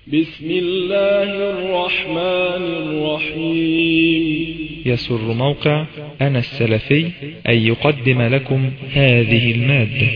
بسم الله الرحمن الرحيم. يسر موقع أنا السلفي أن يقدم لكم هذه المادة.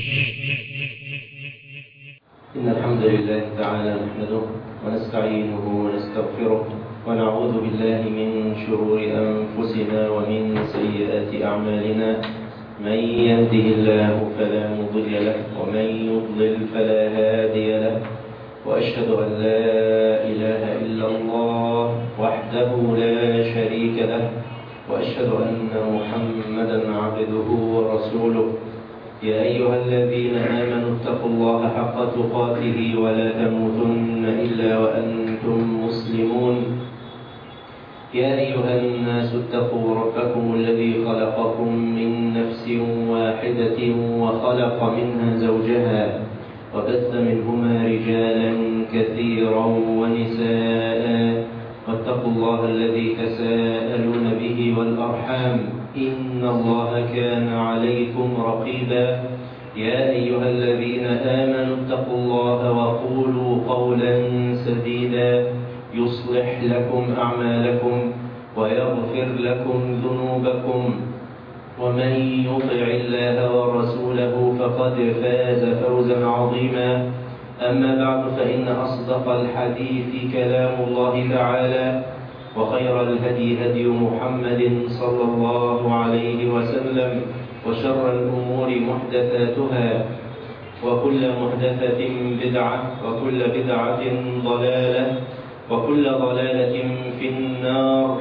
إن الحمد لله تعالى نحمده ونستعينه ونستغفره ونعوذ بالله من شرور أنفسنا ومن سيئات أعمالنا. من يهده الله فلا مضل له ومن يضلل فلا هادي له، وأشهد أن لا إله إلا الله وحده لا شريك له، وأشهد أن محمدا عبده ورسوله. يا أيها الذين آمنوا اتقوا الله حق تقاته ولا تموتن إلا وأنتم مسلمون. يا أيها الناس اتقوا ربكم الذي خلقكم من نفس واحدة وخلق منها زوجها وبث منهما رجالا كثيرا ونساء، واتقوا الله الذي تساءلون به والأرحام إن الله كان عليكم رقيبا. يا أيها الذين آمنوا اتقوا الله وقولوا قولا سديدا يصلح لكم أعمالكم ويغفر لكم ذنوبكم، ومن يطع الله ورسوله فقد فاز فوزا عظيما. أما بعد، فإن أصدق الحديث كلام الله تعالى، وخير الهدي هدي محمد صلى الله عليه وسلم، وشر الأمور محدثاتها، وكل محدثة بدعة، وكل بدعة ضلالة، وكل ضلالة في النار.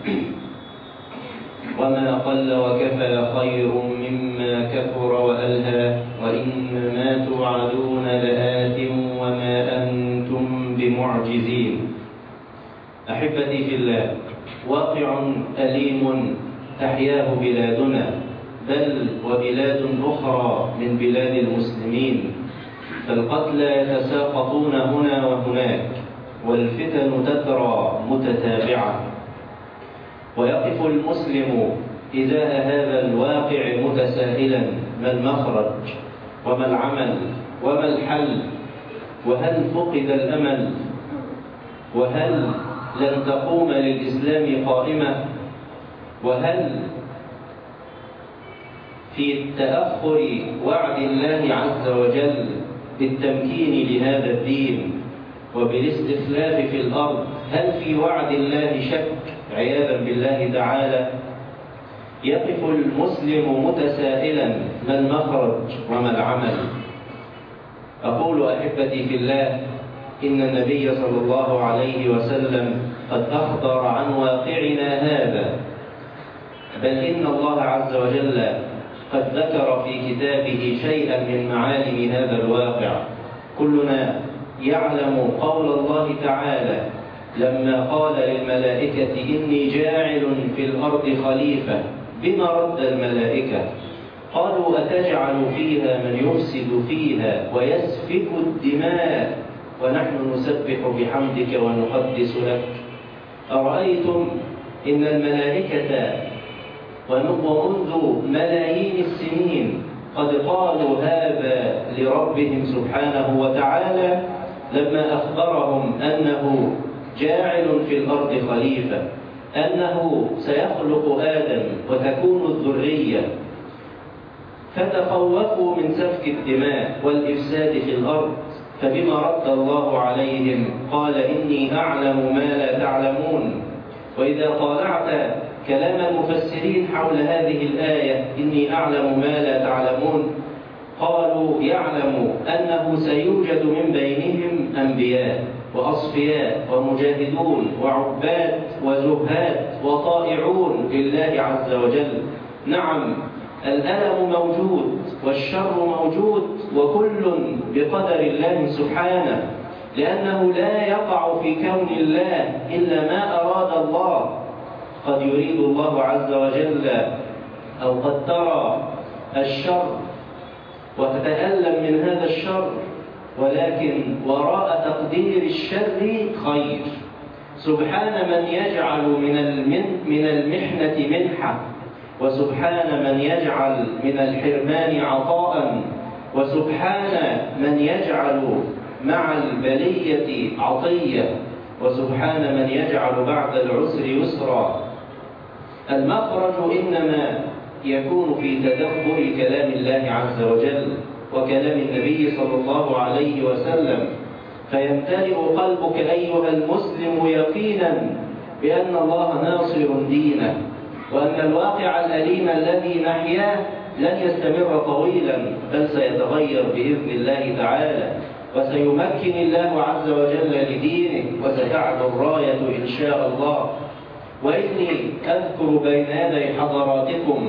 وما قل وكفى خير مما كثر وألهى، وإنما توعدون لآت وما أنتم بمعجزين. أحبتي في الله، واقع أليم تحياه بلادنا، بل وبلاد أخرى من بلاد المسلمين، فالقتلى يتساقطون هنا وهناك، والفتن تترى متتابعة، ويقف المسلم إزاء هذا الواقع متسائلا: ما المخرج وما العمل وما الحل؟ وهل فقد الأمل؟ وهل لن تقوم للإسلام قائمة؟ وهل في تأخر وعد الله عز وجل بالتمكين لهذا الدين وبالاستخلاف في الأرض، هل في وعد الله شك عياذا بالله تعالى؟ يقف المسلم متسائلا: ما المخرج وما العمل؟ أقول أحبتي في الله، إن النبي صلى الله عليه وسلم قد أخبر عن واقعنا هذا، بل إن الله عز وجل قد ذكر في كتابه شيئا من معالم هذا الواقع. كلنا يعلم قول الله تعالى لما قال للملائكة: إني جاعل في الأرض خليفة. بما رد الملائكة؟ قالوا: أتجعل فيها من يفسد فيها ويسفك الدماء ونحن نسبح بحمدك ونقدس لك؟ أرأيتم إن الملائكة ومنذ ملايين السنين قد قالوا هذا لربهم سبحانه وتعالى لما أخبرهم أنه جاعل في الأرض خليفة، أنه سيخلق آدم وتكون الذرية، فتخوفوا من سفك الدماء والإفساد في الأرض. فبما رد الله عليهم؟ قال: إني أعلم ما لا تعلمون. وإذا طالعت كلام المفسرين حول هذه الآية إني أعلم ما لا تعلمون، قالوا: يعلم أنه سيوجد من بينهم أنبياء وأصفياء ومجاهدون وعباد وزهاد وطائعون لله عز وجل. نعم، الألم موجود والشر موجود، وكل بقدر الله سبحانه، لأنه لا يقع في كون الله إلا ما أراد الله. قد يريد الله عز وجل أو قد ترى الشر وتتألم من هذا الشر، ولكن وراء تقدير الشر خير. سبحان من يجعل من المحنة منحة، وسبحان من يجعل من الحرمان عطاء، وسبحان من يجعل مع البلية عطية، وسبحان من يجعل بعد العسر يسرا. المخرج إنما يكون في تدبر كلام الله عز وجل وكلام النبي صلى الله عليه وسلم، فيمتلئ قلبك أيها المسلم يقينا بأن الله ناصر دينه، وأن الواقع الأليم الذي نحياه لن يستمر طويلا، بل سيتغير بإذن الله تعالى، وسيمكن الله عز وجل لدينه، وستعلو الراية إن شاء الله. وإني أذكر بين يدي حضراتكم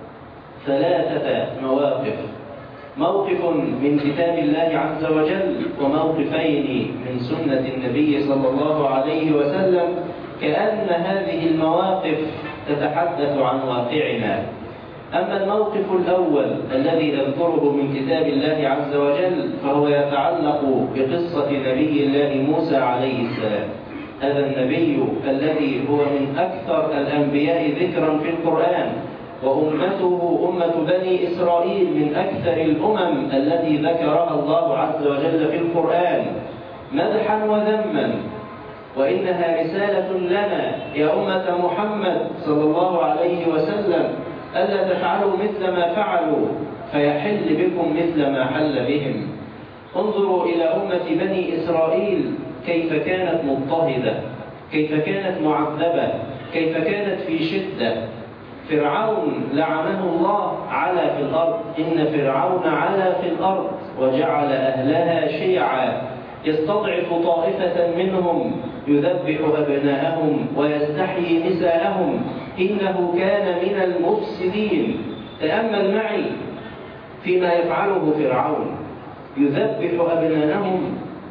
3 مواقف: موقف من كتاب الله عز وجل، وموقفين من سنة النبي صلى الله عليه وسلم، كأن هذه المواقف تتحدث عن واقعنا. أما الموقف الأول الذي أذكره من كتاب الله عز وجل فهو يتعلق بقصة نبي الله موسى عليه السلام. هذا النبي الذي هو من أكثر الأنبياء ذكرا في القرآن، وأمته أمة بني إسرائيل من أكثر الأمم التي ذكرها الله عز وجل في القرآن مدحا وذما. وإنها رسالة لنا يا أمة محمد صلى الله عليه وسلم ألا تفعلوا مثل ما فعلوا فيحل بكم مثل ما حل بهم. انظروا إلى أمة بني إسرائيل كيف كانت مضطهدة، كيف كانت معذبة، كيف كانت في شدة. فرعون لعنه الله علا في الأرض، إن فرعون علا في الأرض وجعل أهلها شيعا يستضعف طائفة منهم يذبح أبناءهم ويستحيي نساءهم إنه كان من المفسدين. تأمل معي فيما يفعله فرعون، يذبح أبناءهم.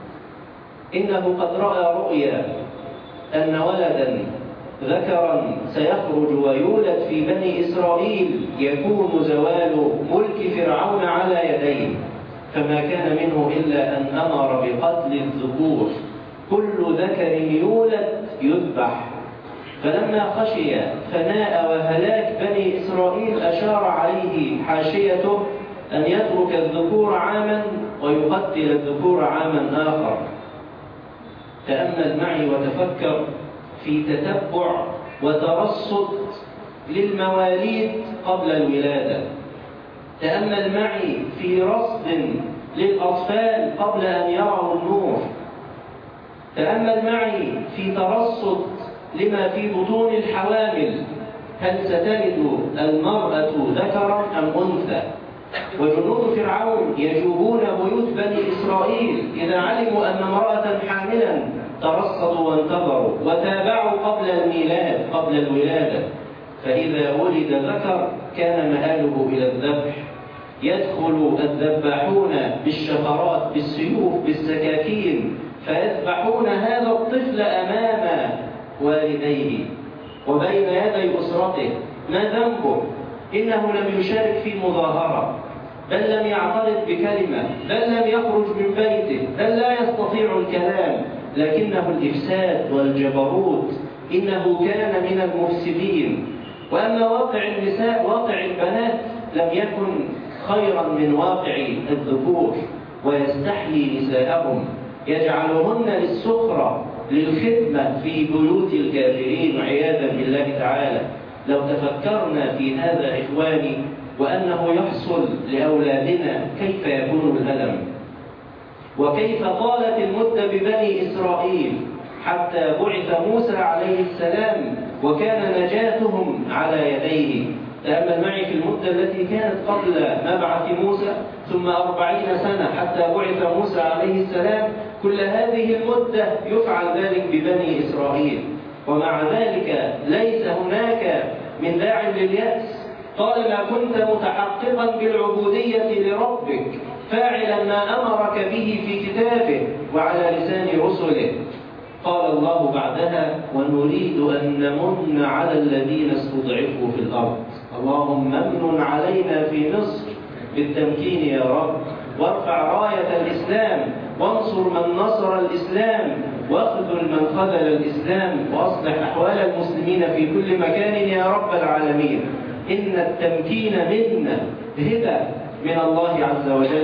إنه قد رأى رؤيا أن ولدا ذكرا سيخرج ويولد في بني إسرائيل يكون زوال ملك فرعون على يديه، فما كان منه إلا أن أمر بقتل الذكور، كل ذكر يولد يذبح. فلما خشي فناء وهلاك بني إسرائيل أشار عليه حاشيته أن يترك الذكور عاما ويقتل الذكور عاما آخر. تأمل معي وتفكر في تتبع وترصد للمواليد قبل الولادة. تأمل معي في رصد للأطفال قبل أن يروا النور. تأمل معي في ترصد لما في بطون الحوامل، هل ستلد المرأة ذكرا أم أنثى؟ وجنود فرعون يجوبون بيوت بني إسرائيل إذا علموا أن امرأة حاملا ترصدوا وانتظروا وتابعوا قبل الميلاد قبل الولادة، فإذا ولد ذكر كان مآله إلى الذبح. يدخل الذباحون بالشفرات بالسيوف بالسكاكين فيذبحون هذا الطفل أمام والديه وبين يدي أسرته. ما ذنبه؟ إنه لم يشارك في مظاهرة، بل لم يعترض بكلمة، بل لم يخرج من بيته، بل لا يستطيع الكلام، لكنه الإفساد والجبروت. إنه كان من المفسدين. وأما واقع النساء واقع البنات لم يكن خيرا من واقع الذكور، ويستحيي نساءهم يجعلهن للسخرة للخدمة في بيوت الكافرين عياذا بالله تعالى. لو تفكرنا في هذا إخواني وأنه يحصل لأولادنا كيف يكون الألم، وكيف طالت المدة ببني إسرائيل حتى بعث موسى عليه السلام وكان نجاتهم على يديه. تأمل معي في المدة التي كانت قبل مبعث موسى ثم 40 سنة حتى بعث موسى عليه السلام، كل هذه المدة يفعل ذلك ببني إسرائيل. ومع ذلك ليس هناك من داع لليأس طالما كنت متحققا بالعبودية لربك فاعلا ما أمرك به في كتابه وعلى لسان رسله. قال الله بعدها: ونريد أن نمن على الذين استضعفوا في الأرض. اللهم امن علينا في مصر بالتمكين يا رب، وارفع راية الإسلام، وانصر من نصر الإسلام، واخذل من خذل الإسلام، وأصلح أحوال المسلمين في كل مكان يا رب العالمين. إن التمكين منا هبة من الله عز وجل،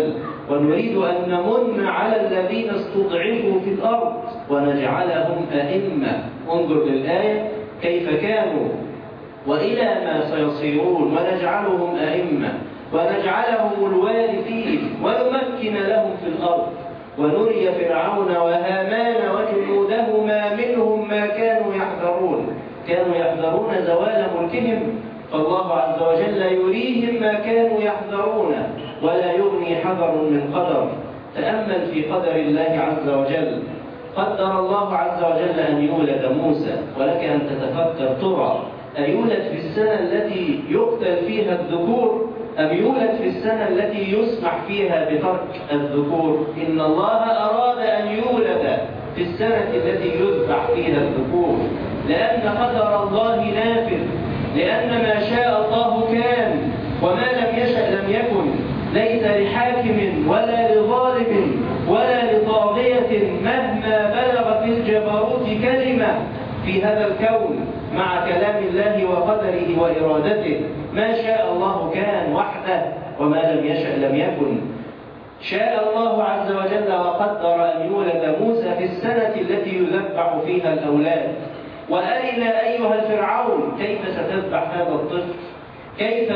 ونريد أن نمن على الذين استضعفوا في الأرض ونجعلهم أئمة. انظر للآية كيف كانوا وإلى ما سيصيرون، ونجعلهم أئمة ونجعلهم الوارثين ونمكن لهم في الأرض ونري فرعون وهامان وجنودهما منهم ما كانوا يحذرون. كانوا يحذرون زوال ملكهم، فالله عز وجل يريهم ما كانوا يحذرون، ولا يغني حذر من قدر. تأمل في قدر الله عز وجل. قدر الله عز وجل أن يولد موسى، ولك أن تتفكر ترى أيولد في السنة التي يقتل فيها الذكور أم يولد في السنة التي يسمح فيها بترك الذكور؟ إن الله أراد أن يولد في السنة التي يذبح فيها الذكور، لأن قدر الله نافذ، لأن ما شاء الله كان وما لم يشأ لم يكن. ليس لحاكم ولا لظالم ولا لطاغية مهما بلغت الجبروت كلمة في هذا الكون مع كلام الله وقدره وإرادته. ما شاء الله كان وحده، وما لم يشأ لم يكن. شاء الله عز وجل وقدر أن يولد موسى في السنة التي يذبح فيها الأولاد. وأرنا أيها الفرعون كيف ستذبح هذا الطفل، كيف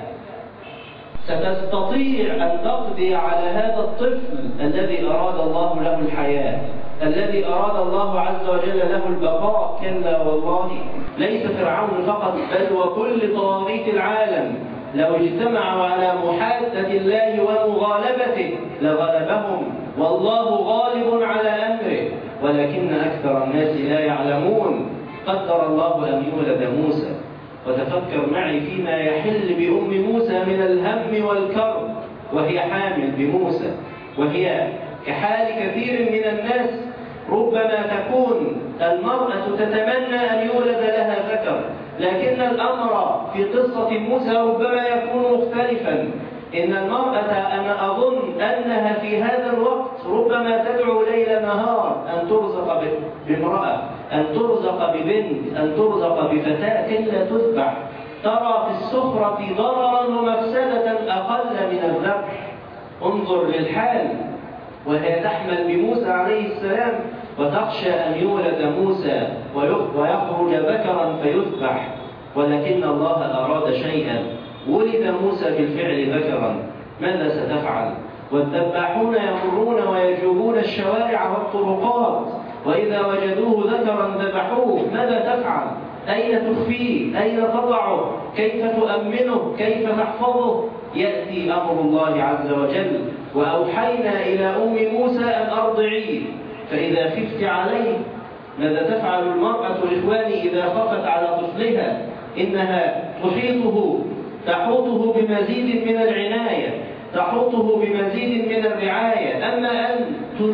ستستطيع أن تقضي على هذا الطفل الذي أراد الله له الحياة، الذي أراد الله عز وجل له البقاء. كلا والله، ليس فرعون فقط بل وكل طواغيت العالم لو اجتمعوا على محادة الله ومغالبته لغلبهم، والله غالب على أمره ولكن أكثر الناس لا يعلمون. قدر الله أن يولد موسى، وتفكر معي فيما يحل بأم موسى من الهم والكرب وهي حامل بموسى، وهي كحال كثير من الناس ربما تكون المرأة تتمنى أن يولد لها ذكر، لكن الأمر في قصة موسى ربما يكون مختلفا. إن المرأة أنا أظن أنها في هذا الوقت ربما تدعو ليل نهار أن ترزق بامرأة، أن ترزق ببنت، أن ترزق بفتاة كي لا تذبح. ترى في السخرة ضررا ومفسدة أقل من الذبح. انظر للحال وهي تحمل بموسى عليه السلام وتخشى أن يولد موسى ويخرج ذكرا فيذبح، ولكن الله أراد شيئا. ولد موسى بالفعل ذكرا، ماذا ستفعل؟ والذباحون يمرون ويجوبون الشوارع والطرقات، وإذا وجدوه ذكرا ذبحوه، ماذا تفعل؟ أين تخفيه؟ أين تضعه؟ كيف تؤمنه؟ كيف تحفظه؟ يأتي أمر الله عز وجل وأوحينا إلى أم موسى أن أرضعيه، فإذا خفت عليه ماذا تفعل المرأة إخواني إذا خفت على طفلها؟ إنها تحوطه بمزيد من العناية، تحوطه بمزيد من الرعاية. أما أن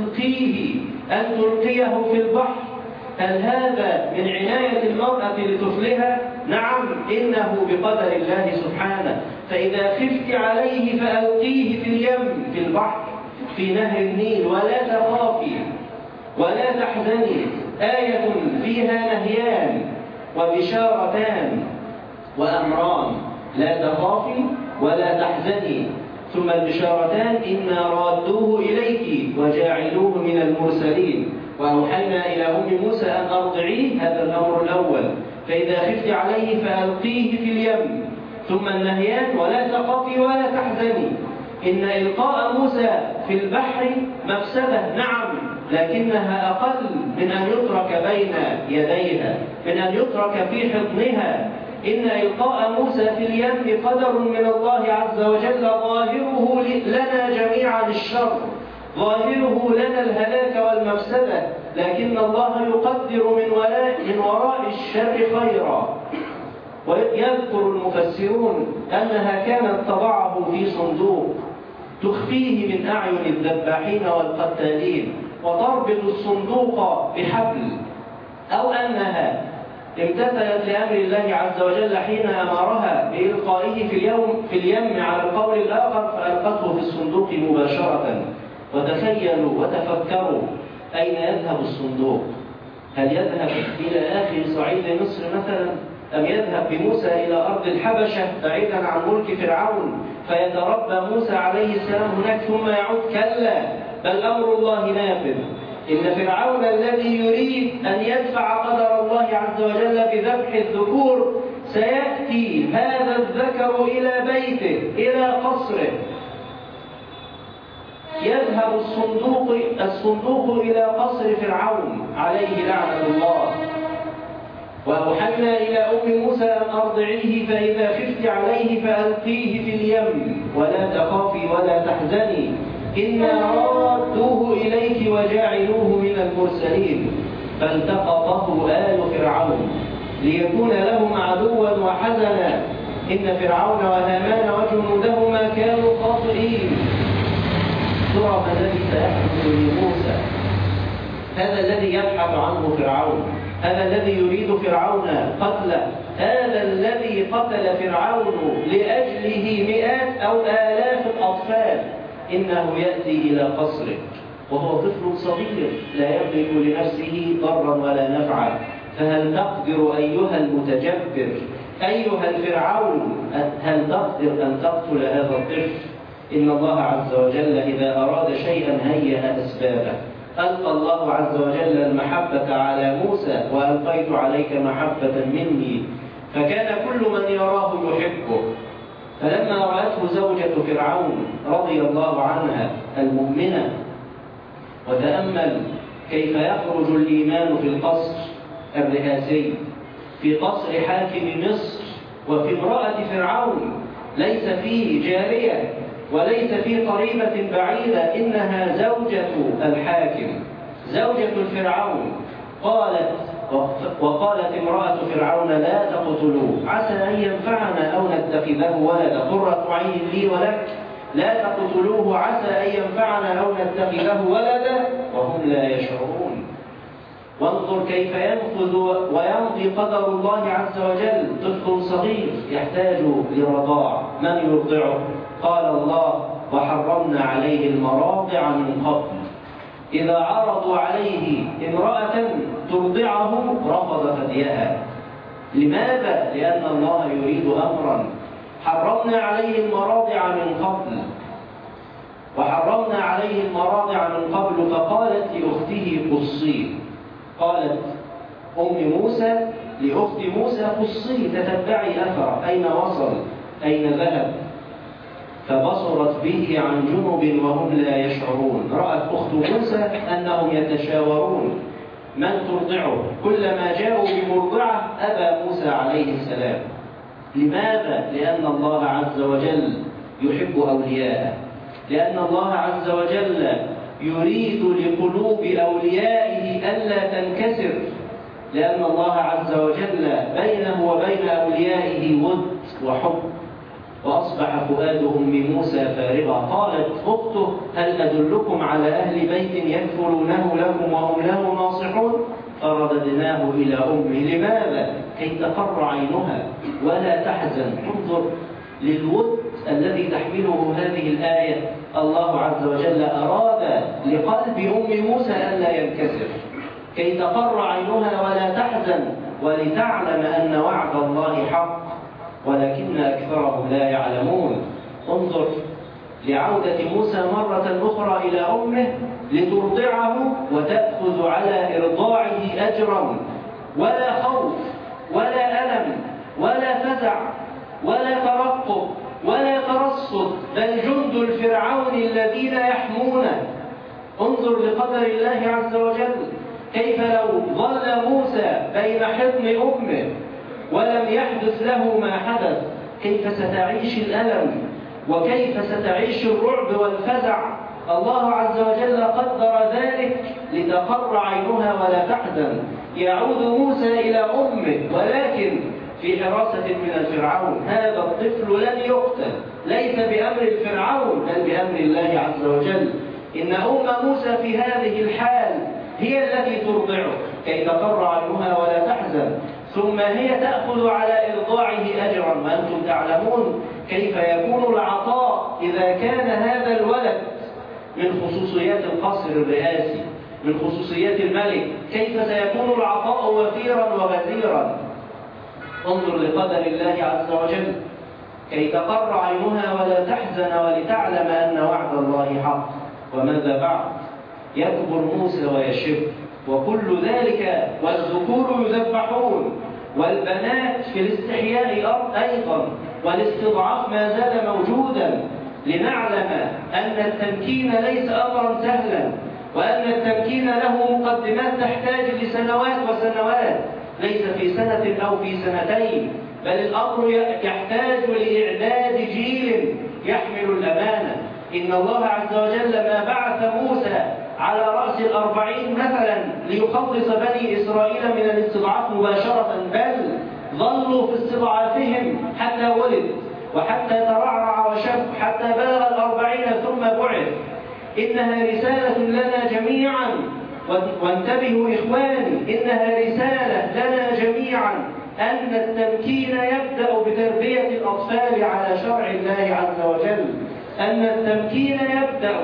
تلقيه في البحر، هل هذا من عناية المرأة لطفلها؟ نعم، إنه بقدر الله سبحانه. فإذا خفت عليه فألقيه في اليم، في البحر، في نهر النيل، ولا تخافي ولا تحزني. آية فيها نهيان وبشارتان وأمران، لا تخافي ولا تحزني. ثم البشارتان: إنا رادوه إليك وجاعلوه من المرسلين، وأوحينا إلى أم موسى أن أرضعيه، هذا الأمر الأول. فإذا خفت عليه فألقيه في اليم. ثم النهيان: ولا تخافي ولا تحزني. إن إلقاء موسى في البحر مفسدة، نعم، لكنها أقل من أن يترك بين يديها، من أن يترك في حضنها. إن إلقاء موسى في اليم قدر من الله عز وجل، ظاهره لنا جميعا الشر، ظاهره لنا الهلاك والمفسدة، لكن الله يقدر من وراء الشر خيرا. ويذكر المفسرون أنها كانت تضعه في صندوق تخفيه من أعين الذباحين والقتالين، وتربط الصندوق بحبل، أو أنها امتثلت لأمر الله عز وجل حين أمرها بإلقائه في اليم على القول الآخر، فألقته في الصندوق مباشرة. وتخيلوا وتفكروا، أين يذهب الصندوق؟ هل يذهب إلى آخر صعيد مصر مثلا؟ أم يذهب بموسى إلى أرض الحبشة بعيدا عن ملك فرعون فيتربى موسى عليه السلام هناك ثم يعود؟ كلا، بل أمر الله نافذ. إن فرعون الذي يريد أن يدفع قدر الله عز وجل بذبح الذكور سيأتي هذا الذكر إلى بيته، إلى قصره، يذهب الصندوق إلى قصر فرعون عليه لعنة الله. وأوحينا إلى أم موسى أن أرضعيه فإذا خفت عليه فألقيه في اليم ولا تخافي ولا تحزني إنا رادوه إليك وجاعلوه من المرسلين فالتقطه آل فرعون ليكون لهم عدوا وحزنا إن فرعون وهامان وجنودهما كانوا خاطئين. ترى ما الذي سيحدث لموسى؟ هذا الذي يبحث عنه فرعون، هذا الذي يريد فرعون قتله، هذا الذي قتل فرعون لأجله مئات أو آلاف الأطفال، إنه يأتي إلى قصره وهو طفل صغير لا يملك لنفسه ضرا ولا نفعا. فهل تقدر أيها المتجبر، أيها الفرعون، هل تقدر أن تقتل هذا الطفل؟ إن الله عز وجل إذا أراد شيئا هيأ أسبابه. ألقى الله عز وجل المحبة على موسى وألقيت عليك محبة مني، فكان كل من يراه يحبه. فلما رأته زوجة فرعون رضي الله عنها المؤمنة، وتأمل كيف يخرج الإيمان في القصر الرئاسي، في قصر حاكم مصر، وفي امرأة فرعون ليس فيه جارية وليس في قريبة بعيدة، إنها زوجة الحاكم، زوجة الفرعون. وقالت امرأة فرعون لا تقتلوه عسى أن ينفعنا أو نتخذه ولدا، قرة عين لي ولك، لا تقتلوه عسى أن ينفعنا أو نتخذه ولدا وهم لا يشعرون. وانظر كيف ينفذ ويمضي قدر الله عز وجل. طفل صغير يحتاج لرضاع، من يرضعه؟ قال الله وحرمنا عليه المراضع من قبل. إذا عرضوا عليه امرأة ترضعه رفض ثديها. لماذا؟ لأن الله يريد أمرا. حرمنا عليه المراضع من قبل، وحرمنا عليه المراضع من قبل. فقالت لأخته قصيه، قالت أم موسى لأخت موسى قصيه، تتبعي أثره، أين وصل، أين ذهب. فبصرت به عن جنب وهم لا يشعرون. رأت أخت موسى أنهم يتشاورون من ترضعه، كلما جاءوا بمرضعة أبى موسى عليه السلام. لماذا؟ لأن الله عز وجل يحب أولياءه، لأن الله عز وجل يريد لقلوب أوليائه ألا تنكسر، لأن الله عز وجل بينه وبين أوليائه ود وحب. وأصبح فؤاد أم موسى فارغا. قالت أخته هل أدلكم على أهل بيت يكفلونه لكم وهم له ناصحون؟ فرددناه إلى أمه. لماذا؟ كي تقر عينها ولا تحزن. انظر للود الذي تحمله هذه الآية. الله عز وجل أراد لقلب أم موسى ألا ينكسر، كي تقر عينها ولا تحزن، ولتعلم أن وعد الله حق ولكن أكثرهم لا يعلمون. انظر لعودة موسى مرة أخرى إلى أمه لترضعه وتأخذ على إرضاعه أجرا، ولا خوف ولا ألم ولا فزع ولا ترقب ولا ترصد، بل جند الفرعون الذين يحمونه. انظر لقدر الله عز وجل، كيف لو ظل موسى بين حضن أمه ولم يحدث له ما حدث، كيف ستعيش الألم وكيف ستعيش الرعب والفزع. الله عز وجل قدر ذلك لتقر عينها ولا تحزن. يعود موسى إلى أمه ولكن في حراسة من الفرعون. هذا الطفل لن يقتل، ليس بأمر الفرعون بل بأمر الله عز وجل. إن أم موسى في هذه الحال هي التي ترضعه كي تقر عينها ولا تحزن، ثم هي تأخذ على إرضاعه أجرا. وأنتم تعلمون كيف يكون العطاء إذا كان هذا الولد من خصوصيات القصر الرئاسي، من خصوصيات الملك، كيف سيكون العطاء وفيرا وغزيرا. انظر لقدر الله عز وجل، كي تقر عينها ولا تحزن ولتعلم أن وعد الله حق. وماذا بعد؟ يكبر موسى ويشب، وكل ذلك والذكور يذبحون والبنات في الاستحياء أيضا، والاستضعاف ما زال موجودا، لنعلم أن التمكين ليس أمرا سهلا، وأن التمكين له مقدمات تحتاج لسنوات وسنوات، ليس في سنة أو في سنتين، بل الأمر يحتاج لإعداد جيل يحمل الأمانة. إن الله عز وجل ما بعث موسى على رأس 40 مثلا ليخلص بني إسرائيل من الاستضعاف مباشرة، بل ظلوا في استضعافهم حتى ولد، وحتى ترعرع وشب، حتى بلغ 40 ثم بعث. إنها رسالة لنا جميعا، وانتبهوا إخواني، إنها رسالة لنا جميعا أن التمكين يبدأ بتربية الأطفال على شرع الله عز وجل، أن التمكين يبدأ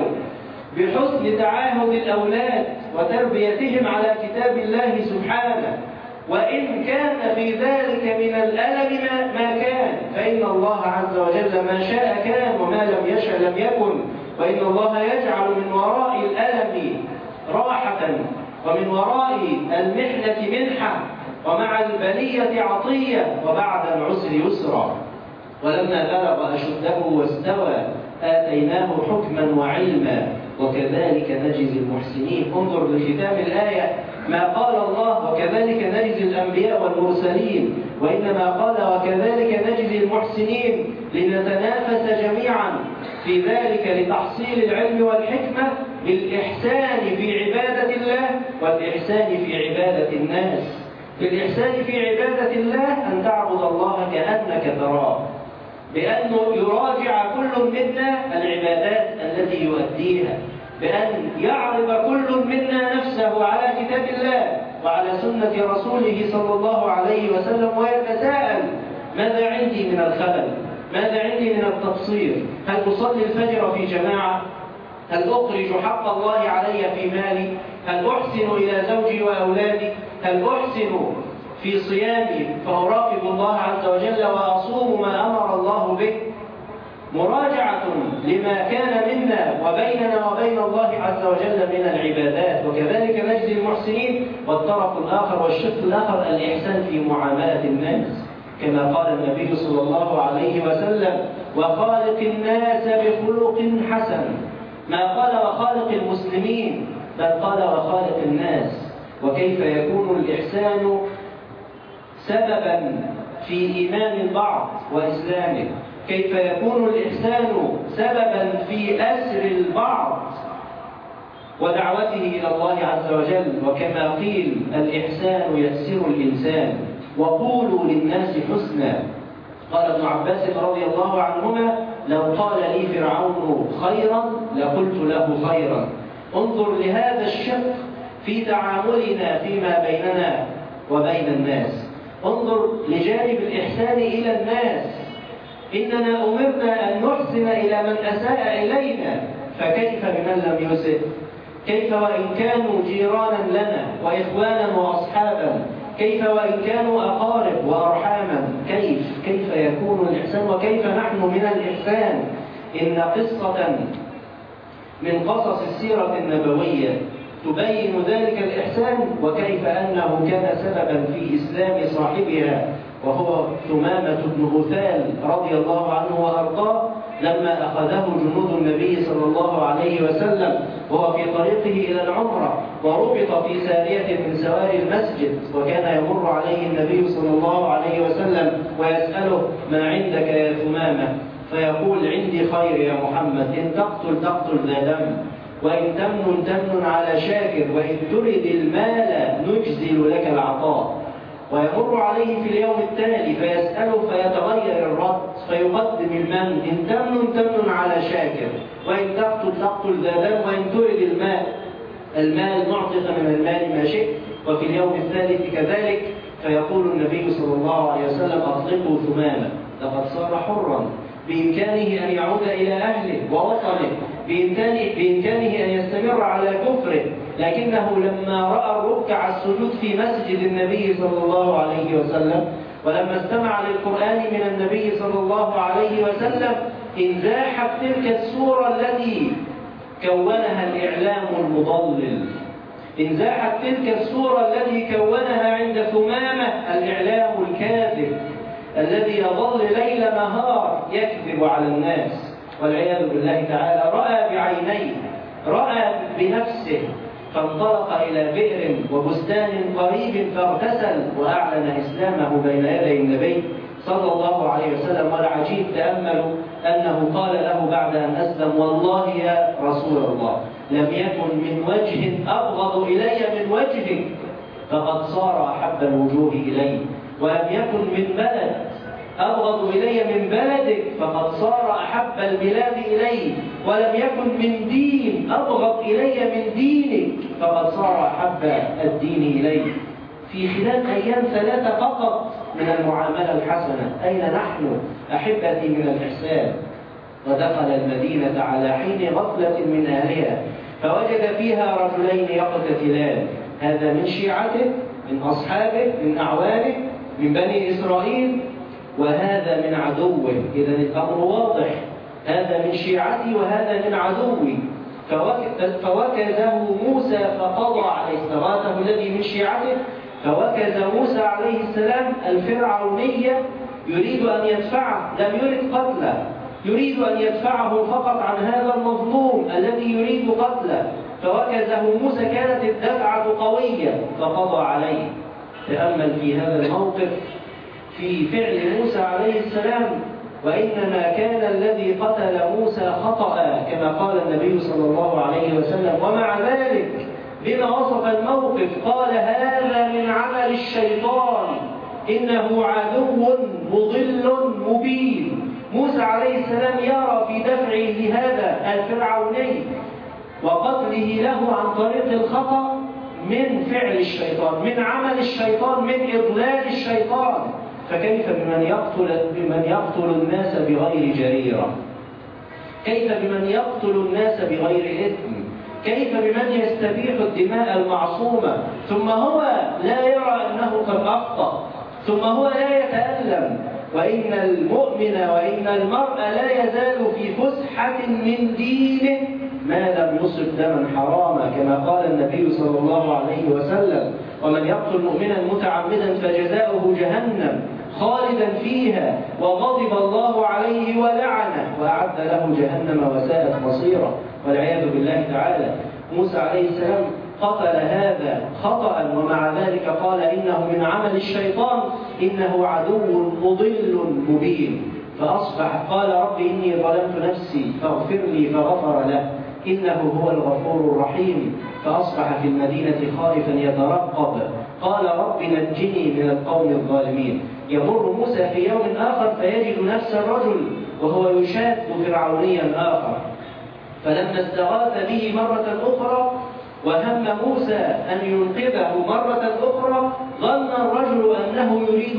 بحسن تعاهد الأولاد وتربيتهم على كتاب الله سبحانه، وإن كان في ذلك من الألم ما كان، فإن الله عز وجل ما شاء كان وما لم يشأ لم يكن، وإن الله يجعل من وراء الألم راحة، ومن وراء المحنة منحة، ومع البلية عطية، وبعد العسر يسرا. ولما بلغ أشده واستوى آتيناه حكما وعلما وكذلك نجزي المحسنين. انظر لختام الآية، ما قال الله وكذلك نجزي الأنبياء والمرسلين، وإنما قال وكذلك نجزي المحسنين، لنتنافس جميعا في ذلك لتحصيل العلم والحكمة بالإحسان في عبادة الله والإحسان في عبادة الناس. في الإحسان في عبادة الله أن تعبد الله كأنك تراه، بأن يراجع كل منا العبادات التي يؤديها، بأن يعرض كل منا نفسه على كتاب الله وعلى سنة رسوله صلى الله عليه وسلم، ويتساءل ماذا عندي من الخلل؟ ماذا عندي من التقصير؟ هل أصلي الفجر في جماعة؟ هل أخرج حق الله علي في مالي؟ هل أحسن إلى زوجي وأولادي؟ هل أحسن في صيامي فأراقب الله عز وجل وأصوم ما أمر الله به؟ مراجعة لما كان منا وبيننا وبين الله عز وجل من العبادات. وكذلك نجزي المحسنين. والطرف الآخر والشق الآخر الإحسان في معاملة الناس، كما قال النبي صلى الله عليه وسلم وخالق الناس بخلق حسن، ما قال وخالق المسلمين، بل قال وخالق الناس. وكيف يكون الإحسان سببا في إيمان البعض وإسلامه؟ كيف يكون الإحسان سببا في أسر البعض ودعوته إلى الله عز وجل؟ وكما قيل الإحسان يأسر الإنسان، وقولوا للناس حسنا. قال ابن عباس رضي الله عنهما لو قال لي فرعون خيرا لقلت له خيرا. انظر لهذا الشق في تعاملنا فيما بيننا وبين الناس. انظر لجانب الإحسان إلى الناس. إننا أمرنا أن نحسن إلى من أساء إلينا، فكيف بمن لم يسئ؟ كيف وإن كانوا جيرانا لنا وإخوانا وأصحابا؟ كيف وإن كانوا أقارب وأرحاما؟ كيف يكون الإحسان؟ وكيف نحن من الإحسان؟ إن قصة من قصص السيرة النبوية تبين ذلك الإحسان، وكيف أنه كان سببا في إسلام صاحبها، وهو ثمامة بن أثال رضي الله عنه وأرضاه، لما أخذه جنود النبي صلى الله عليه وسلم وهو في طريقه إلى العمرة، وربط في سارية من سواري المسجد، وكان يمر عليه النبي صلى الله عليه وسلم ويسأله ما عندك يا ثمامة؟ فيقول عندي خير يا محمد، إن تقتل ذا دم، وإن تمن على شاكر، وإن ترد المال نجزل لك العطاء. ويمر عليه في اليوم التالي فيسأله فيتغير الرد، فيقدم المن، إن تمن على شاكر، وإن تقتل ذا دم، وإن ترد المال نعطيك من المال ما شئت. وفي اليوم الثالث كذلك، فيقول النبي صلى الله عليه وسلم أطلقوا ثمامة، لقد صار حرا، بإمكانه أن يعود إلى أهله ووطنه، بإمكانه أن يستمر على كفره، لكنه لما رأى الركع السجود في مسجد النبي صلى الله عليه وسلم ولما استمع للقرآن من النبي صلى الله عليه وسلم انزاحت تلك الصورة التي كونها الإعلام المضلل، انزاحت تلك الصورة التي كونها عند ثمامة الإعلام الكاذب الذي يظل ليل نهار يكذب على الناس والعياذ بالله تعالى. رأى بعينيه، رأى بنفسه، فانطلق إلى بئر وبستان قريب فاغتسل وأعلن إسلامه بين يدي النبي صلى الله عليه وسلم. والعجيب تأملوا أنه قال له بعد أن أسلم: والله يا رسول الله لم يكن من وجه أبغض إلي من وجهك فقد صار أحب الوجوه إلي، ولم يكن من بلد أبغض إلي من بلدك فقد صار أحب البلاد إلي، ولم يكن من دين أبغض إلي من دينك فقد صار أحب الدين إلي. في خلال أيام 3 فقط من المعاملة الحسنة. أين نحن أحبتي من الإحسان؟ ودخل المدينة على حين غفلة من أهلها فوجد فيها رجلين يقتتلان، هذا من شيعته من أصحابه من أعوانه من بني إسرائيل، وهذا من عدوه. إذن الأمر واضح، هذا من شيعتي وهذا من عدوي. فوكزه موسى فقضى عليه، استغاثه الذي من شيعته، فوكز موسى عليه السلام الفرعونية يريد أن يدفعه، لم يرد قتله، يريد أن يدفعه فقط عن هذا المظلوم الذي يريد قتله. فوكزه موسى، كانت الدفعة قوية فقضى عليه. تأمل في هذا الموقف في فعل موسى عليه السلام: وإنما كان الذي قتل موسى خطأ كما قال النبي صلى الله عليه وسلم. ومع ذلك بما وصف الموقف قال: هذا من عمل الشيطان إنه عدو مضل مبين. موسى عليه السلام يرى في دفعه هذا الفرعوني وقتله له عن طريق الخطأ من فعل الشيطان، من عمل الشيطان، من إضلال الشيطان. فكيف بمن يقتل الناس بغير جريرة؟ كيف بمن يقتل الناس بغير إثم؟ كيف بمن يستبيح الدماء المعصومة ثم هو لا يرى أنه قد أخطأ، ثم هو لا يتألم؟ وإن المؤمن وإن المرء لا يزال في فسحة من دينه ما لم يصب دما حراما كما قال النبي صلى الله عليه وسلم: ومن يقتل مؤمنا متعمدا فجزاؤه جهنم خالدا فيها وغضب الله عليه ولعنه وأعد له جهنم وساءت مصيره والعياذ بالله تعالى. موسى عليه السلام قتل هذا خطأ ومع ذلك قال إنه من عمل الشيطان إنه عدو مضل مبين. فأصبح قال: رب إني ظلمت نفسي فاغفر لي فغفر له إنه هو الغفور الرحيم. فأصبح في المدينة خائفا يترقب قال: رب نجني من القوم الظالمين. يمر موسى في يوم آخر فيجد نفس الرجل وهو يشاد فرعونيا آخر، فلما استغاث به مرة أخرى وهم موسى أن ينقذه مرة أخرى ظن الرجل أنه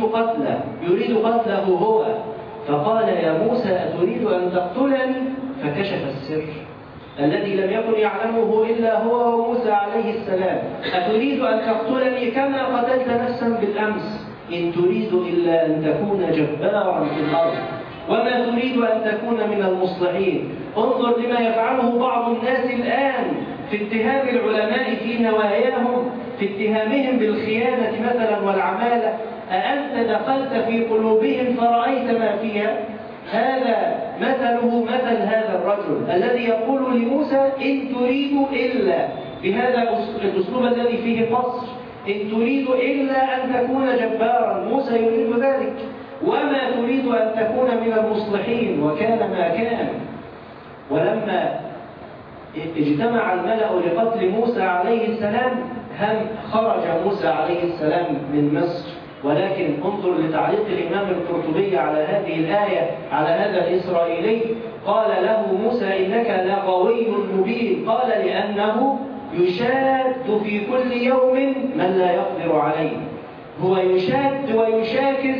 يريد قتله هو، فقال: يا موسى أتريد أن تقتلني؟ فكشف السر الذي لم يكن يعلمه إلا هو وموسى عليه السلام. أتريد أن تقتلني كما قتلت نفسا بالأمس؟ إن تريد إلا أن تكون جبارا في الأرض وما تريد أن تكون من المصلحين. انظر لما يفعله بعض الناس الآن في اتهام العلماء في نواياهم، في اتهامهم بالخيانة مثلا والعمالة. أأنت دخلت في قلوبهم فرأيت ما فيها؟ هذا مثله مثل هذا الرجل الذي يقول لموسى: إن تريد إلا، بهذا الأسلوب الذي فيه قصر، إن تريد إلا أن تكون جبارا. موسى يريد ذلك، وما تريد أن تكون من المصلحين، وكان ما كان. ولما اجتمع الملأ لقتل موسى عليه السلام خرج موسى عليه السلام من مصر. ولكن انظر لتعليق الإمام القرطبي على هذه الآية على هذا الإسرائيلي: قال له موسى: إنك لغوي مبين. قال: لأنه يشاد في كل يوم من لا يقدر عليه. هو يشاد ويشاكس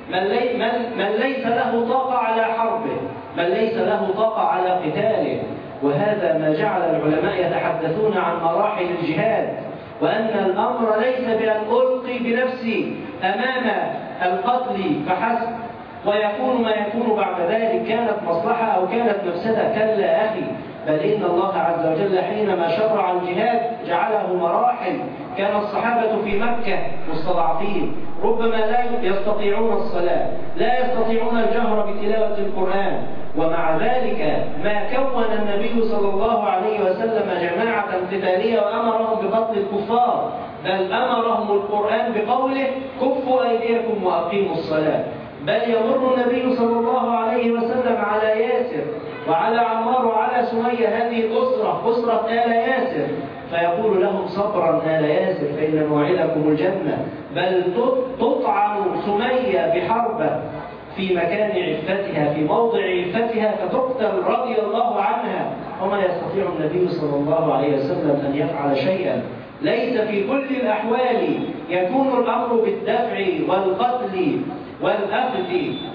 من ليس له طاقة على حربه، من ليس له طاقة على قتاله. وهذا ما جعل العلماء يتحدثون عن مراحل الجهاد، وأن الأمر ليس بأن ألقي بنفسي أمام القتل فحسب، ويكون ما يكون بعد ذلك كانت مصلحة أو كانت مفسدة. كلا أخي، بل إن الله عز وجل حينما شرع الجهاد جعله مراحل. كان الصحابة في مكة مستضعفين، ربما لا يستطيعون الصلاة، لا يستطيعون الجهر بتلاوة القرآن، ومع ذلك ما كون النبي صلى الله عليه وسلم جماعة قتالية وأمرهم بقتل الكفار، بل أمرهم القرآن بقوله كفوا أيديكم وأقيموا الصلاة. بل يمر النبي صلى الله عليه وسلم على ياسر وعلى عمار وعلى سمية، هذه الأسرة أسرة آل ياسر، فيقول لهم صبرا آل ياسر فإن موعدكم الجنة. بل تطعن سمية بحربة في مكان عفتها، في موضع عفتها، فتقتل رضي الله عنها، وما يستطيع النبي صلى الله عليه وسلم أن يفعل شيئا. ليس في كل الأحوال يكون الأمر بالدفع والقتل والأخذ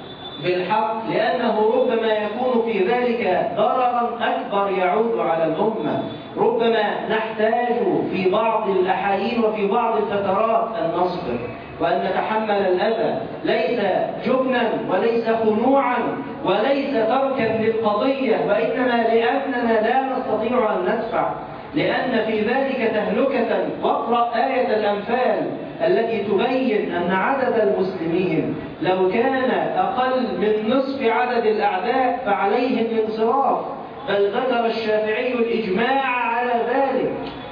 بالحق، لأنه ربما يكون في ذلك ضررا أكبر يعود على الأمة. ربما نحتاج في بعض الأحايين وفي بعض الفترات أن نصبر وأن نتحمل الأذى، ليس جبنا وليس خنوعا وليس تركا للقضية، وإنما لأننا لا نستطيع أن ندفع، لأن في ذلك تهلكة. واقرأ آية الأنفال التي تبين أن عدد المسلمين لو كان أقل من نصف عدد الأعداء فعليهم الانصراف، بل ذكر الشافعي الإجماع على ذلك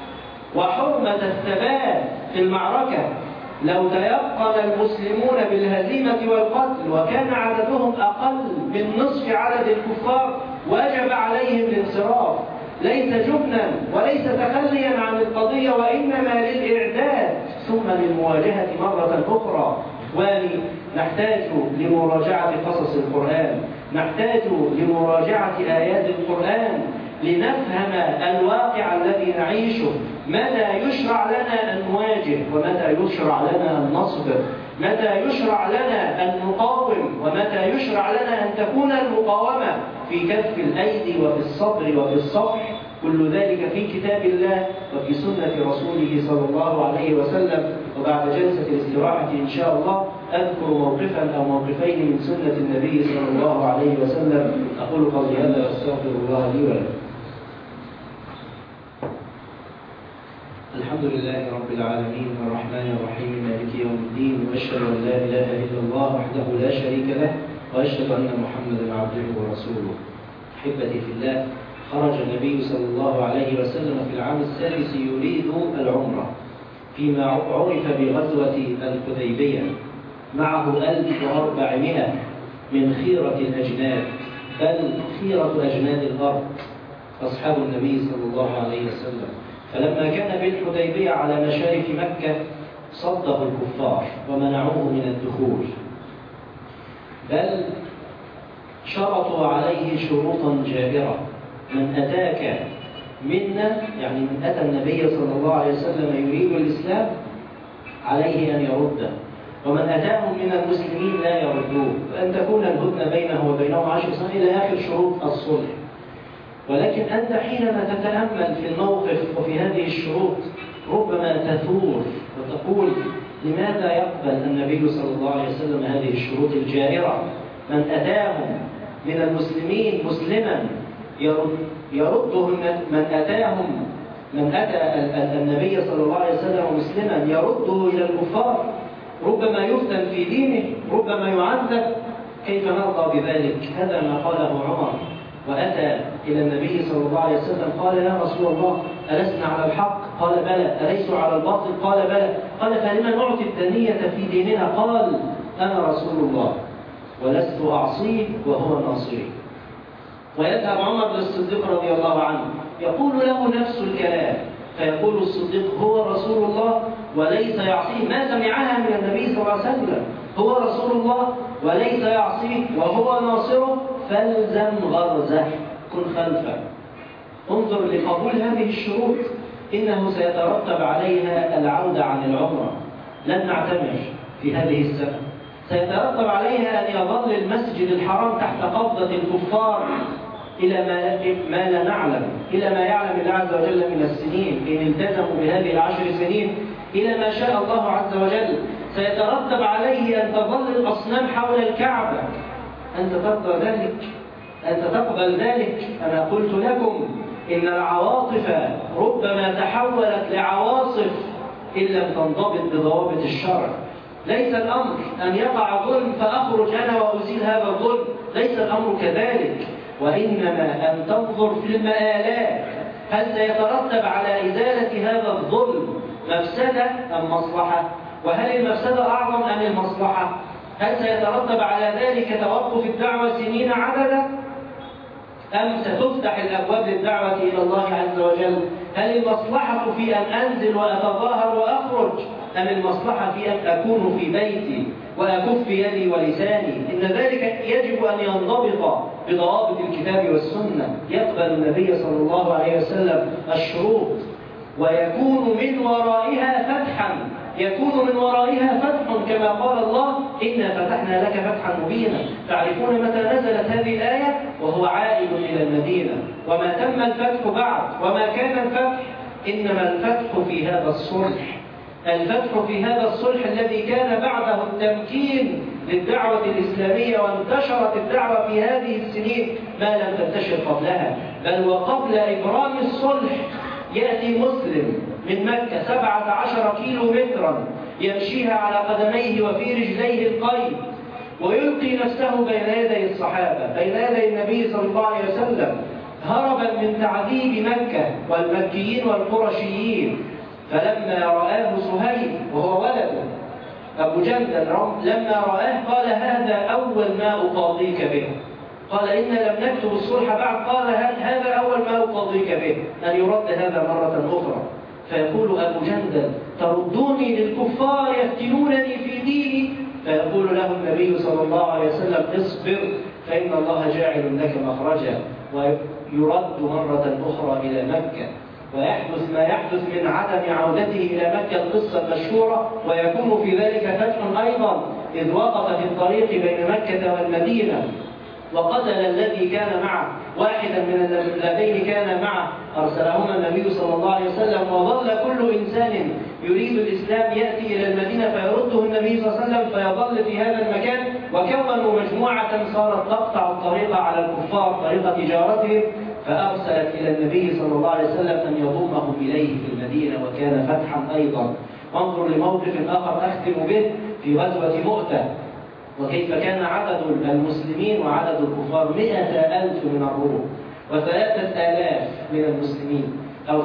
وحرمة الثبات في المعركة. لو تيقن المسلمون بالهزيمة والقتل وكان عددهم أقل من نصف عدد الكفار وجب عليهم الانصراف، ليس جبنا وليس تخليا عن القضية، وإنما للإعداد ثم للمواجهة مرة أخرى. ونحتاج لمراجعة قصص القرآن، نحتاج لمراجعة آيات القرآن لنفهم الواقع الذي نعيشه، متى يشرع لنا أن نواجه ومتى يشرع لنا أن نصبر، متى يشرع لنا أن نقاوم ومتى يشرع لنا أن تكون المقاومة في كف الأيدي وفي الصبر وفي الصفح. كل ذلك في كتاب الله وفي سنة رسوله صلى الله عليه وسلم. وبعد جلسة الاستراحة إن شاء الله أذكر موقفا أو موقفين من سنة النبي صلى الله عليه وسلم. أقول قولي هذا وأستغفر الله لي ولكم. الحمد لله رب العالمين الرحمن الرحيم مالك يوم الدين، وأشهد أن لا إله إلا الله وحده لا شريك له، وأشهد أن محمدا عبده ورسوله. أحبتي في الله، خرج النبي صلى الله عليه وسلم في العام السادس يريد العمرة فيما عرف بغزوة الحديبية، معه 1400 من خيرة الأجناد، بل خيرة أجناد الأرض أصحاب النبي صلى الله عليه وسلم. فلما كان بالحديبية على مشارف مكة صده الكفار ومنعوه من الدخول، بل شرطوا عليه شروطا جابرة: من أتاك منا، يعني من أتى النبي صلى الله عليه وسلم يريد الإسلام عليه أن يرده، ومن أتاهم من المسلمين لا يردوه، وأن تكون الهدنة بينه وبينهم 10 سنين إلى آخر شروط الصلح. ولكن أنت حينما تتأمل في الموقف وفي هذه الشروط ربما تثور وتقول: لماذا يقبل النبي صلى الله عليه وسلم هذه الشروط الجائرة؟ من أتاهم من المسلمين مسلما يرده، من أتى النبي صلى الله عليه وسلم مسلما يرده إلى الكفار، ربما يفتن في دينه، ربما يعذب. كيف نرضى بذلك؟ هذا ما قاله عمر، وأتى إلى النبي صلى الله عليه وسلم قال: يا رسول الله، ألسنا على الحق؟ قال: بلى. أليسوا على الباطل؟ قال: بلى. قال: فلما نعطي الدنية في ديننا؟ قال: أنا رسول الله ولست أعصيه وهو ناصري. ويذهب عمر للصديق رضي الله عنه يقول له نفس الكلام، فيقول الصديق: هو رسول الله وليس يعصيه. ما سمعها من النبي صلى الله عليه وسلم: هو رسول الله وليس يعصيه وهو ناصره، فالزم غرزه، كن خلفه. انظر لقبول هذه الشروط، إنه سيترتب عليها العودة عن العمرة، لن نعتمر في هذه السنة، سيترتب عليها أن يظل المسجد الحرام تحت قبضة الكفار إلى ما لا نعلم، إلى ما يعلم الله عز وجل من السنين. إن التزموا بهذه ال10 سنين إلى ما شاء الله عز وجل، سيترتب عليه أن تظل الأصنام حول الكعبة. أنت ترضى ذلك؟ أنت تقبل ذلك؟ أنا قلت لكم إن العواطف ربما تحولت لعواصف إن لم تنضبط بضوابط الشرع. ليس الأمر أن يقع ظلم فأخرج أنا وأزيل هذا الظلم، ليس الأمر كذلك، وإنما أن تنظر في المآلات. هل سيترتب على إزالة هذا الظلم مفسدة أم مصلحة؟ وهل المفسدة أعظم أم المصلحة؟ هل سيترتب على ذلك توقف الدعوة سنين عددا؟ أم ستفتح الأبواب للدعوة إلى الله عز وجل؟ هل المصلحة في أن أنزل وأتظاهر وأخرج أم المصلحة في أن أكون في بيتي وأكف يدي ولساني؟ إن ذلك يجب أن ينضبط بضوابط الكتاب والسنة. يقبل النبي صلى الله عليه وسلم الشروط ويكون من ورائها فتحا، يكون من ورائها فتح كما قال الله إنا فتحنا لك فتحا مبينا. تعرفون متى نزلت هذه الآية؟ وهو عائد إلى المدينة، وما تم الفتح بعد، وما كان الفتح، إنما الفتح في هذا الصلح، الفتح في هذا الصلح الذي كان بعده التمكين للدعوة الإسلامية، وانتشرت الدعوة في هذه السنين ما لم تنتشر قبلها. بل وقبل إبرام الصلح يأتي مسلم من مكة 17 كيلو مترا يمشيها على قدميه وفي رجليه القيد، ويلقي نفسه بين يدي الصحابة، بين يدي النبي صلى الله عليه وسلم، هربا من تعذيب مكة والمكيين والقرشيين. فلما رآه سهيل وهو ولده أبو جندل لما رآه قال هذا أول ما أقاضيك به. قال إنا لم نكتب الصلح بعد. قال هذا أول ما أقاضيك به، أن يرد هذا مرة أخرى. فيقول أبو جندل تردوني للكفار يفتنونني في ديني؟ فيقول له النبي صلى الله عليه وسلم اصبر فإن الله جاعل لك مخرجا. ويرد مرة أخرى إلى مكة، ويحدث ما يحدث من عدم عودته إلى مكة، القصة المشهورة، ويكون في ذلك فتح أيضا إذ وقف في الطريق بين مكة والمدينة وقتل الذي كان معه، واحدا من الذين كان معه أرسلهما النبي صلى الله عليه وسلم. وظل كل إنسان يريد الإسلام يأتي إلى المدينة فيرده النبي صلى الله عليه وسلم فيظل في هذا المكان، وكونوا مجموعة صارت تقطع الطريق على الكفار طريق تجارتهم، فأرسلت إلى النبي صلى الله عليه وسلم أن يضمهم إليه في المدينة، وكان فتحا أيضا. وانظر لموقف آخر أختم به في غزوة مؤتة، وكيف كان عدد المسلمين وعدد الكفار 100,000 من الروم و3,000 من المسلمين، أو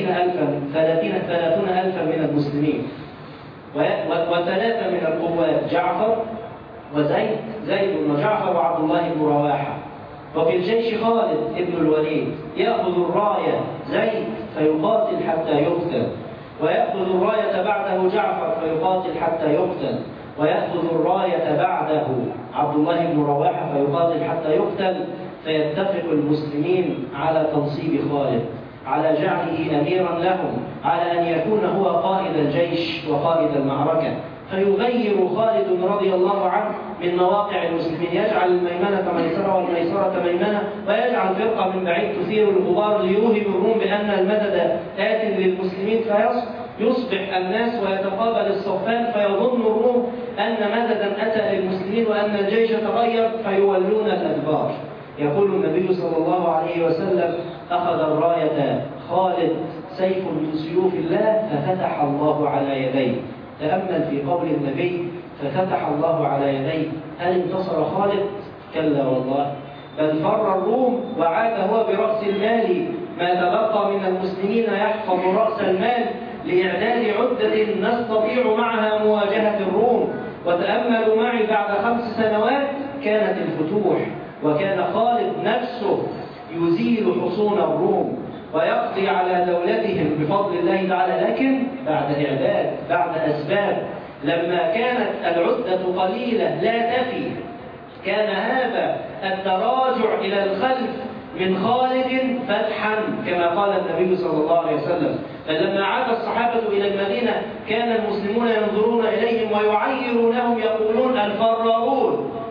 30,000 من المسلمين، وثلاثة من القوات جعفر وزيد وجعفر وعبد الله بن رواحة. وفي الجيش خالد بن الوليد يأخذ الراية زيد فيقاتل حتى يقتل، ويأخذ الراية بعده جعفر فيقاتل حتى يقتل، ويأخذ الراية بعده عبد الله بن رواحة فيقاتل حتى يقتل. فيتفق المسلمين على تنصيب خالد، على جعله أميرا لهم، على أن يكون هو قائد الجيش وقائد المعركة. فيغير خالد رضي الله عنه من مواقع المسلمين، يجعل الميمنة ميسرة والميسرة ميمنة، ويجعل فرقة من بعيد تثير الغبار ليوهم الروم بأن المدد آت للمسلمين، فيصبح الناس ويتقابل الصفان، فيظن الروم أن مددا أتى للمسلمين وأن الجيش تغير فيولون الأدبار. يقول النبي صلى الله عليه وسلم أخذ الراية خالد سيف من سيوف الله ففتح الله على يديه. تأمل في قول النبي ففتح الله على يديه. هل انتصر خالد؟ كلا والله، بل فر الروم وعاد هو برأس المال. ما تبقى من المسلمين يحفظ رأس المال لإعداد عدة نستطيع معها مواجهة الروم. وتأملوا معي بعد 5 سنوات كانت الفتوح، وكان خالد نفسه يزيل حصون الروم ويقضي على دولتهم بفضل الله تعالى، لكن بعد إعداد، بعد أسباب. لما كانت العدة قليلة لا تفي، كان هذا التراجع إلى الخلف من خالد فتحا كما قال النبي صلى الله عليه وسلم. فلما عاد الصحابة إلى المدينة كان المسلمون ينظرون إليهم ويعيرونهم، يقولون الفرارون،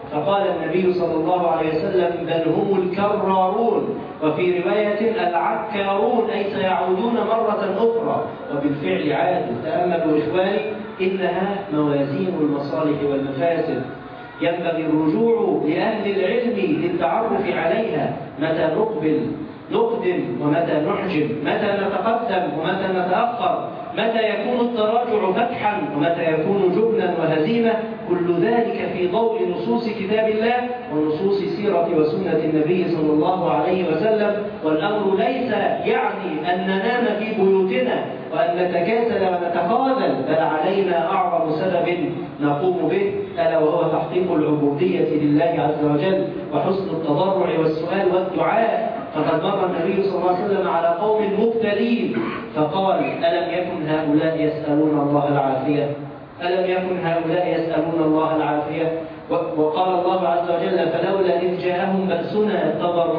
فقال النبي صلى الله عليه وسلم بل هم الكرارون، وفي رواية العكارون، أي سيعودون مرة أخرى. وبالفعل عادوا. تأملوا إخواني، إنها موازين المصالح والمفاسد، ينبغي الرجوع لأهل العلم للتعرف عليها، متى نقدم ومتى نحجم، متى نتقدم ومتى نتأخر، متى يكون التراجع فتحا ومتى يكون جبنا وهزيمة. كل ذلك في ضوء نصوص كتاب الله ونصوص سيرة وسنة النبي صلى الله عليه وسلم. والأمر ليس يعني أن ننام في بيوتنا وأن نتكاسل ونتخاذل، بل علينا أعظم سبب نقوم به، ألا وهو تحقيق العبودية لله عز وجل وحسن التضرع والسؤال والدعاء. فقد مر النبي صلى الله عليه وسلم على قوم مبتلين فقال ألم يكن هؤلاء يسألون الله العافية؟ ألم يكن هؤلاء يسألون الله العافية؟ وقال الله عز وجل فلولا إذ جاءهم بأسنا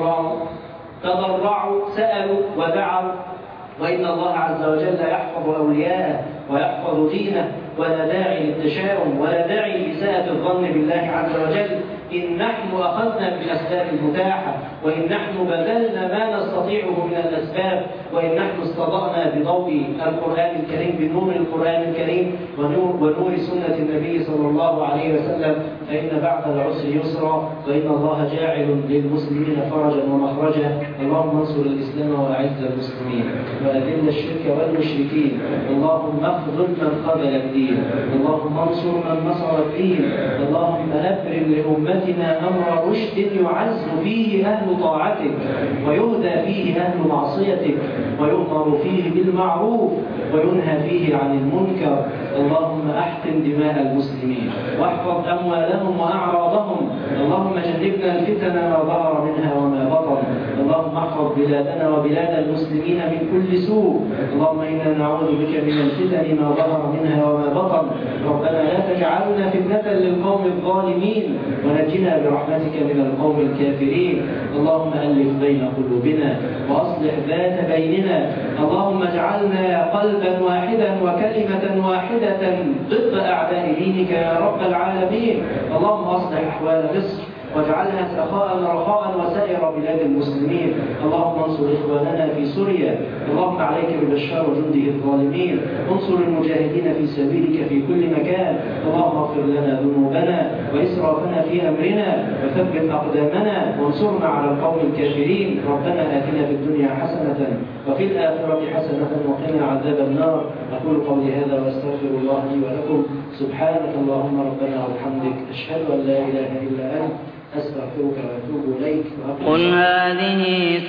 تضرعوا سألوا ودعوا، وإن الله عز وجل يحفظ أولياءه ويحفظ دينه، ولا داعي للتشاؤم ولا داعي لإساءة الظن بالله عز وجل. إن نحن أخذنا بالأسباب المتاحة، وإن نحن بذلنا ما نستطيعه من الأسباب، وإن نحن استضأنا بضوء القرآن الكريم، بنور القرآن الكريم ونور سنة النبي صلى الله عليه وسلم، فإن بعد العسر يسرا، وإن الله جاعل للمسلمين فرجا ومخرجا. اللهم انصر الإسلام وأعز المسلمين وأذل الشرك والمشركين. اللهم اخذل من خذل الدين، اللهم انصر من نصر الدين. اللهم أبرم لأمتنا أمر رشد يعز فيه أهل طاعتك ويهدى فيه أهل معصيتك ويؤمر فيه بالمعروف وينهى فيه عن المنكر. اللهم احقن دماء المسلمين واحفظ أموالهم وأعراضهم. اللهم جنبنا الفتن ما ظهر منها وما بطن. اللهم احفظ بلادنا وبلاد المسلمين من كل سوء. اللهم إنا نعوذ بك من الفتن ما ظهر منها وما بطن. ربنا لا تجعلنا فتنة للقوم الظالمين ونجنا برحمتك من القوم الكافرين. اللهم ألف بين قلوبنا وأصلح ذات بيننا. اللهم اجعلنا قلبا واحدا وكلمة واحدة ضد أعداء دينك يا رب العالمين. اللهم أصلح أحوال مصر واجعلها سخاء رخاء وسائر بلاد المسلمين. اللهم انصر إخواننا في سوريا. اللهم عليك ببشار وجنده الظالمين. انصر المجاهدين في سبيلك في كل مكان. اللهم اغفر لنا ذنوبنا وإسرافنا في أمرنا وثبت أقدامنا وانصرنا على القوم الكافرين. ربنا آتنا في الدنيا حسنة وفي الآخرة حسنة وقنا عذاب النار. أقول قولي هذا وأستغفر الله لي ولكم. سبحانك اللهم ربنا وبحمدك، أشهد أن لا إله إلا أنت، أستغفرك وأتوب إليك. قل هذه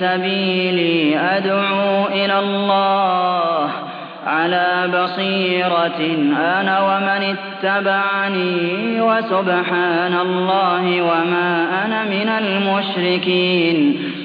سبيلي أدعو إلى الله على بصيرة أنا ومن اتبعني وسبحان الله وما أنا من المشركين.